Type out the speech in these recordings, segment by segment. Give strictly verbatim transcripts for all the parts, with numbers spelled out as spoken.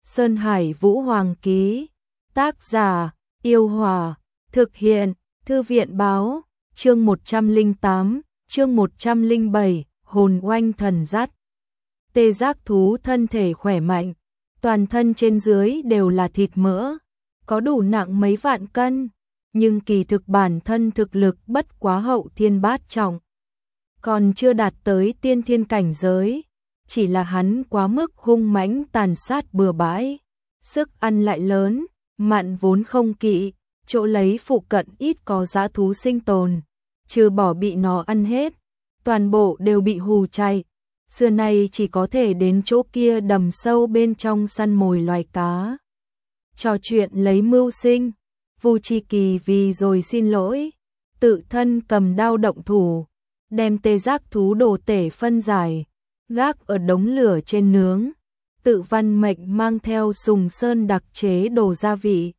Sơn Hải Vũ Hoàng ký. Tác giả: Yêu Hòa. Thực hiện: Thư viện báo. Chương một trăm lẻ tám, chương một trăm lẻ bảy, hồn oanh thần dắt. Tê giác thú thân thể khỏe mạnh, toàn thân trên dưới đều là thịt mỡ, có đủ nặng mấy vạn cân, nhưng kỳ thực bản thân thực lực bất quá hậu thiên bát trọng, còn chưa đạt tới tiên thiên cảnh giới, chỉ là hắn quá mức hung mãnh tàn sát bừa bãi, sức ăn lại lớn, mặn vốn không kỵ, chỗ lấy phụ cận ít có dã thú sinh tồn, trừ bỏ bị nó ăn hết, toàn bộ đều bị hù chạy. Xưa nay chỉ có thể đến chỗ kia đầm sâu bên trong săn mồi loài cá. Trò chuyện lấy mưu sinh, Vu Chi Kỳ vì rồi xin lỗi, tự thân cầm đao động thủ, đem tê giác thú đồ tể phân giải, gác ở đống lửa trên nướng. Tự Văn Mệnh mang theo sùng sơn đặc chế đồ gia vị,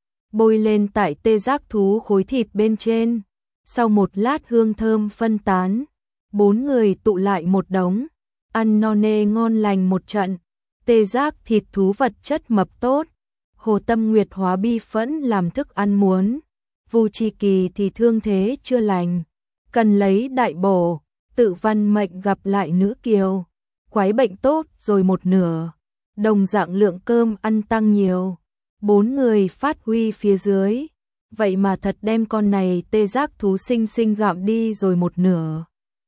bôi lên tại tê giác thú khối thịt bên trên. Sau một lát hương thơm phân tán, bốn người tụ lại một đống, ăn no nê ngon lành một trận. Tê giác thịt thú vật chất mập tốt, Hồ Tâm Nguyệt hóa bi phẫn làm thức ăn muốn, Vu Chi Kỳ thì thương thế chưa lành, cần lấy đại bổ. Tự Văn Mệnh gặp lại nữ kiều, quái bệnh tốt rồi một nửa, đồng dạng lượng cơm ăn tăng nhiều. Bốn người phát huy phía dưới, vậy mà thật đem con này tê giác thú sinh sinh gặm đi rồi một nửa.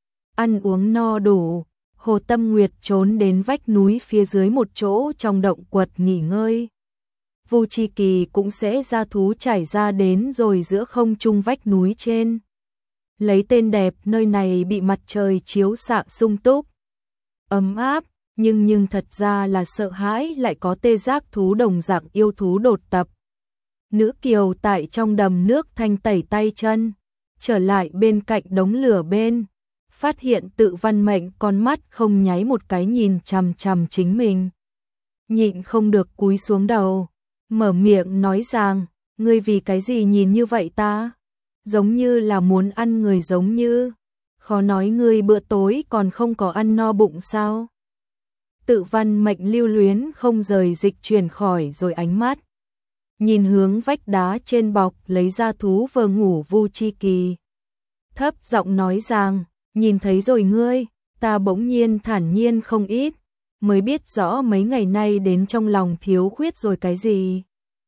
Ăn uống no đủ, Hồ Tâm Nguyệt trốn đến vách núi phía dưới một chỗ trong động quật nghỉ ngơi. Vu Chi Kỳ cũng sẽ ra thú trải ra đến rồi giữa không trung vách núi trên. Lấy tên đẹp, nơi này bị mặt trời chiếu xạ sung túc, ấm áp, nhưng nhưng thật ra là sợ hãi lại có tê giác thú đồng dạng yêu thú đột tập. Nữ kiều tại trong đầm nước thanh tẩy tay chân, trở lại bên cạnh đống lửa bên, phát hiện Tự Văn Mệnh con mắt không nháy một cái nhìn chằm chằm chính mình. Nhịn không được cúi xuống đầu, mở miệng nói rằng, ngươi vì cái gì nhìn như vậy ta? Giống như là muốn ăn người giống như, khó nói ngươi bữa tối còn không có ăn no bụng sao? Tự Văn Mệnh lưu luyến không rời dịch chuyển khỏi rồi ánh mắt, nhìn hướng vách đá trên bọc lấy ra thú vừa ngủ Vu Chi Kỳ. Thấp giọng nói rằng, nhìn thấy rồi ngươi, ta bỗng nhiên thản nhiên không ít, mới biết rõ mấy ngày nay đến trong lòng thiếu khuyết rồi cái gì.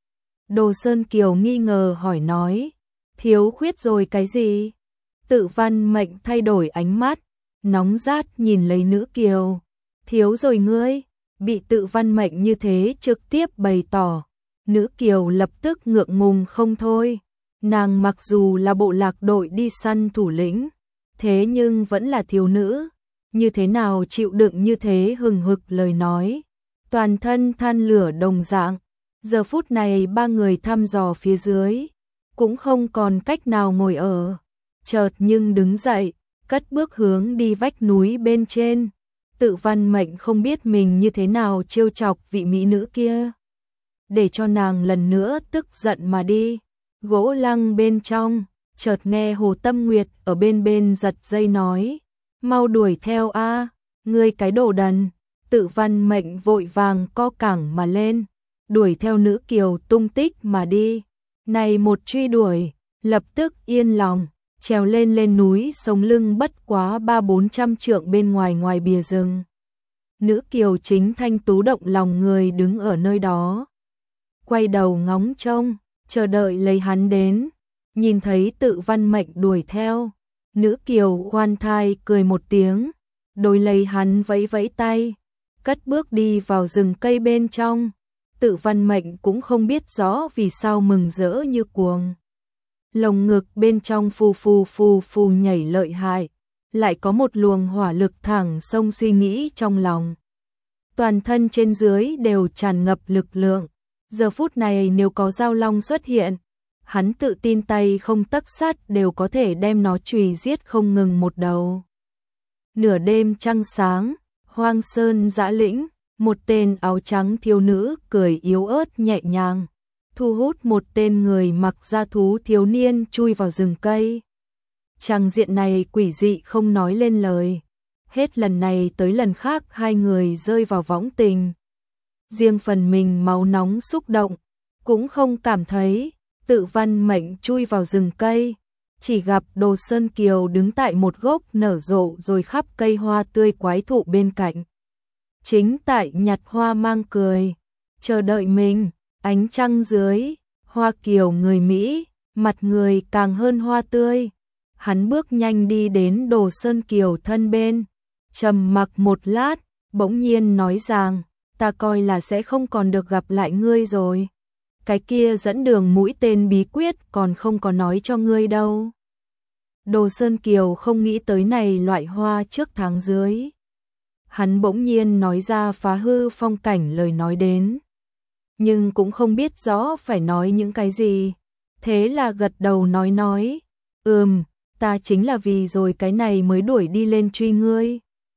Đồ Sơn Kiều nghi ngờ hỏi nói, thiếu khuyết rồi cái gì? Tự Văn Mệnh thay đổi ánh mắt, nóng rát nhìn lấy nữ kiều. Thiếu rồi ngươi, bị Tự Văn Mệnh như thế trực tiếp bày tỏ. Nữ kiều lập tức ngượng ngùng không thôi. Nàng mặc dù là bộ lạc đội đi săn thủ lĩnh, thế nhưng vẫn là thiếu nữ, như thế nào chịu đựng như thế hừng hực lời nói. Toàn thân than lửa đồng dạng, giờ phút này ba người thăm dò phía dưới, cũng không còn cách nào ngồi ở. Chợt nhưng đứng dậy, cất bước hướng đi vách núi bên trên. Tự Văn Mệnh không biết mình như thế nào trêu chọc vị mỹ nữ kia, để cho nàng lần nữa tức giận mà đi. Gỗ lăng bên trong, chợt nghe Hồ Tâm Nguyệt ở bên bên giật dây nói, mau đuổi theo a, ngươi cái đồ đần. Tự Văn Mệnh vội vàng co cẳng mà lên, đuổi theo nữ kiều tung tích mà đi. Này một truy đuổi, lập tức yên lòng, trèo lên lên núi sống lưng bất quá ba bốn trăm trượng bên ngoài ngoài bìa rừng. Nữ kiều chính thanh tú động lòng người đứng ở nơi đó, quay đầu ngóng trông, chờ đợi lấy hắn đến. Nhìn thấy Tự Văn Mệnh đuổi theo, nữ kiều khoan thai cười một tiếng, đối lấy hắn vẫy vẫy tay, cất bước đi vào rừng cây bên trong. Tự Văn Mệnh cũng không biết rõ vì sao mừng rỡ như cuồng. Lồng ngực bên trong phù phù phù phù nhảy lợi hại, lại có một luồng hỏa lực thẳng xông suy nghĩ trong lòng. Toàn thân trên dưới đều tràn ngập lực lượng. Giờ phút này nếu có giao long xuất hiện, hắn tự tin tay không tấc sắt đều có thể đem nó chùy giết không ngừng một đầu. Nửa đêm trăng sáng, hoang sơn dã lĩnh, một tên áo trắng thiếu nữ cười yếu ớt nhẹ nhàng, thu hút một tên người mặc da thú thiếu niên chui vào rừng cây. Trang diện này quỷ dị không nói lên lời. Hết lần này tới lần khác hai người rơi vào võng tình. riêng phần mình máu nóng xúc động, cũng không cảm thấy. Tự Văn Mệnh chui vào rừng cây, chỉ gặp Đồ Sơn Kiều đứng tại một gốc nở rộ rồi khắp cây hoa tươi quái thụ bên cạnh. Chính tại nhặt hoa mang cười, chờ đợi mình, ánh trăng dưới, hoa kiều người Mỹ, mặt người càng hơn hoa tươi. Hắn bước nhanh đi đến Đồ Sơn Kiều thân bên, trầm mặc một lát, bỗng nhiên nói rằng, ta coi là sẽ không còn được gặp lại ngươi rồi. Cái kia dẫn đường mũi tên bí quyết còn không có nói cho ngươi đâu. Đồ Sơn Kiều không nghĩ tới này loại hoa trước tháng dưới. Hắn bỗng nhiên nói ra phá hư phong cảnh lời nói đến. Nhưng cũng không biết rõ phải nói những cái gì. Thế là gật đầu nói nói. Ừm, ta chính là vì rồi cái này mới đuổi đi lên truy ngươi.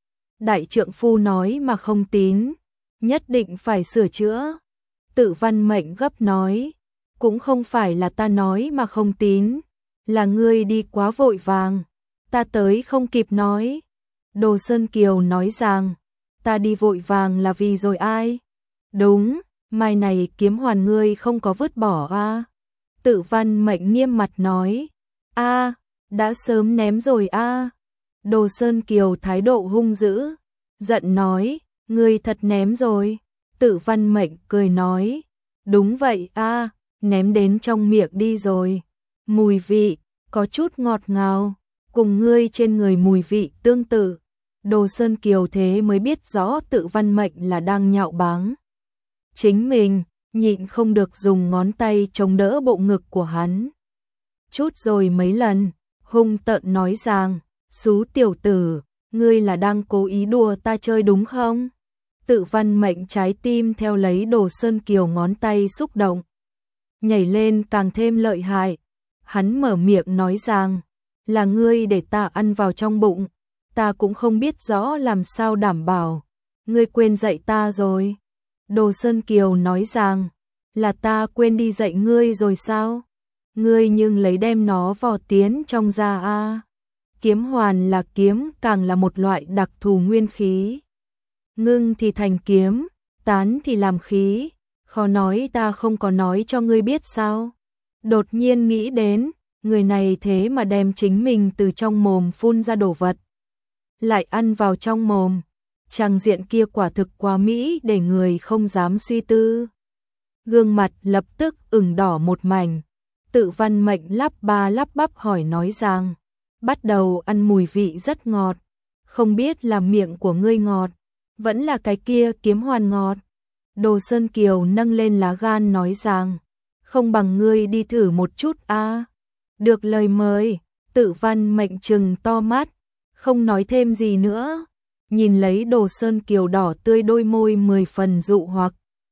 Đại trượng phu nói mà không tín, nhất định phải sửa chữa. Tự Văn Mệnh gấp nói. Cũng không phải là ta nói mà không tín, là ngươi đi quá vội vàng, ta tới không kịp nói. Đồ Sơn Kiều nói rằng, ta đi vội vàng là vì rồi ai? Đúng, mai này kiếm hoàn ngươi không có vứt bỏ a. Tự Văn Mệnh nghiêm mặt nói, a, đã sớm ném rồi a. Đồ Sơn Kiều thái độ hung dữ, giận nói, ngươi thật ném rồi. Tự Văn Mệnh cười nói, đúng vậy a, ném đến trong miệng đi rồi. Mùi vị có chút ngọt ngào, cùng ngươi trên người mùi vị tương tự. Đồ Sơn Kiều thế mới biết rõ Tự Văn Mệnh là đang nhạo báng chính mình, nhịn không được dùng ngón tay chống đỡ bộ ngực của hắn. Chút rồi mấy lần, hung tợn nói rằng, xú tiểu tử, ngươi là đang cố ý đùa ta chơi đúng không? Tự Văn Mệnh trái tim theo lấy Đồ Sơn Kiều ngón tay xúc động, nhảy lên càng thêm lợi hại. Hắn mở miệng nói rằng, là ngươi để ta ăn vào trong bụng, ta cũng không biết rõ làm sao đảm bảo, ngươi quên dạy ta rồi. Đồ Sơn Kiều nói rằng, là ta quên đi dạy ngươi rồi sao? Ngươi nhưng lấy đem nó vò tiến trong da a. Kiếm hoàn là kiếm, càng là một loại đặc thù nguyên khí. Ngưng thì thành kiếm, tán thì làm khí, khó nói ta không có nói cho ngươi biết sao? Đột nhiên nghĩ đến, người này thế mà đem chính mình từ trong mồm phun ra đồ vật, lại ăn vào trong mồm. Trang diện kia quả thực quá mỹ để người không dám suy tư. Gương mặt lập tức ửng đỏ một mảnh. Tự Văn Mệnh lắp ba lắp bắp hỏi nói rằng, bắt đầu ăn mùi vị rất ngọt, không biết là miệng của ngươi ngọt, vẫn là cái kia kiếm hoàn ngọt. Đồ Sơn Kiều nâng lên lá gan nói rằng, không bằng ngươi đi thử một chút a. Được lời mời, Tự Văn Mệnh trừng to mắt, không nói thêm gì nữa, nhìn lấy Đồ Sơn Kiều đỏ tươi đôi môi mười phần dụ hoặc.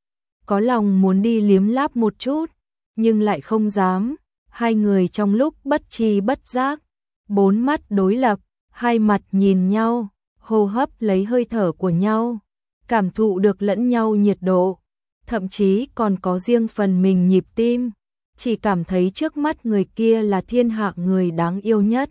Có lòng muốn đi liếm láp một chút, nhưng lại không dám. Hai người trong lúc bất tri bất giác, bốn mắt đối lập, hai mặt nhìn nhau, hô hấp lấy hơi thở của nhau, cảm thụ được lẫn nhau nhiệt độ, thậm chí còn có riêng phần mình nhịp tim, chỉ cảm thấy trước mắt người kia là thiên hạ người đáng yêu nhất,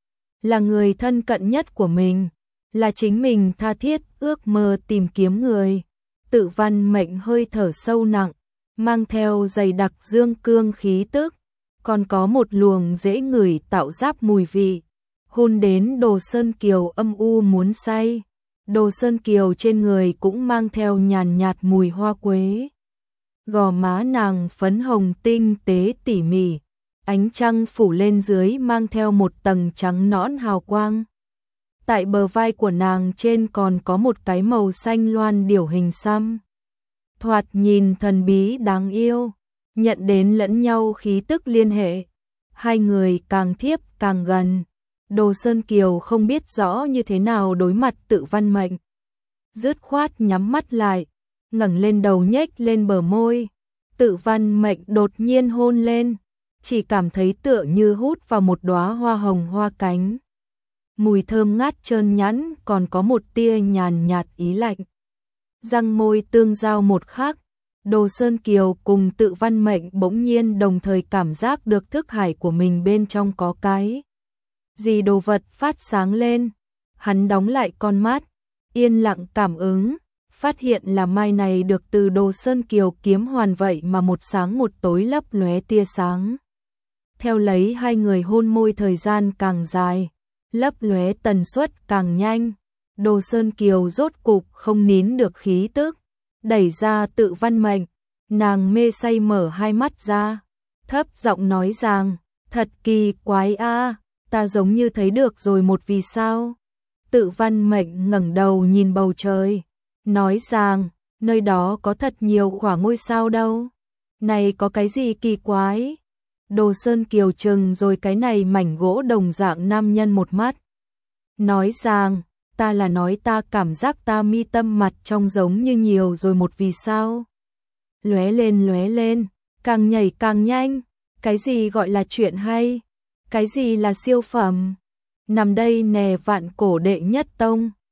là người thân cận nhất của mình, là chính mình tha thiết ước mơ tìm kiếm người. Tự Văn Mệnh hơi thở sâu nặng, mang theo dày đặc dương cương khí tức, còn có một luồng dễ ngửi tạo giáp mùi vị, hôn đến Đồ Sơn Kiều âm u muốn say. Đồ Sơn Kiều trên người cũng mang theo nhàn nhạt mùi hoa quế. Gò má nàng phấn hồng tinh tế tỉ mỉ, ánh trăng phủ lên dưới mang theo một tầng trắng nõn hào quang. Tại bờ vai của nàng trên còn có một cái màu xanh loan điểu hình xăm. Thoạt nhìn thần bí đáng yêu, nhận đến lẫn nhau khí tức liên hệ. Hai người càng thiếp càng gần. Đồ Sơn Kiều không biết rõ như thế nào đối mặt Tự Văn Mệnh. Dứt khoát nhắm mắt lại, ngẩng lên đầu nhếch lên bờ môi. Tự Văn Mệnh đột nhiên hôn lên, chỉ cảm thấy tựa như hút vào một đóa hoa hồng hoa cánh. Mùi thơm ngát trơn nhẵn còn có một tia nhàn nhạt ý lạnh. Răng môi tương giao một khắc, Đồ Sơn Kiều cùng Tự Văn Mệnh bỗng nhiên đồng thời cảm giác được thức hải của mình bên trong có cái gì đồ vật phát sáng lên. Hắn đóng lại con mắt, yên lặng cảm ứng, phát hiện là mai này được từ Đồ Sơn Kiều kiếm hoàn vậy mà một sáng một tối lấp lóe tia sáng. Theo lấy hai người hôn môi thời gian càng dài, lấp lóe tần suất càng nhanh, Đồ Sơn Kiều rốt cục không nín được khí tức, đẩy ra Tự Văn Mệnh, nàng mê say mở hai mắt ra, thấp giọng nói rằng, thật kỳ quái a, ta giống như thấy được rồi một vì sao. Tự Văn Mệnh ngẩng đầu nhìn bầu trời, nói rằng, nơi đó có thật nhiều khỏa ngôi sao đâu. Này có cái gì kỳ quái? Đồ Sơn Kiều trừng rồi cái này mảnh gỗ đồng dạng nam nhân một mắt. Nói rằng, ta là nói ta cảm giác ta mi tâm mặt trong giống như nhiều rồi một vì sao. Lóe lên lóe lên, càng nhảy càng nhanh, cái gì gọi là chuyện hay? Cái gì là siêu phẩm? Nằm đây nè vạn cổ đệ nhất tông.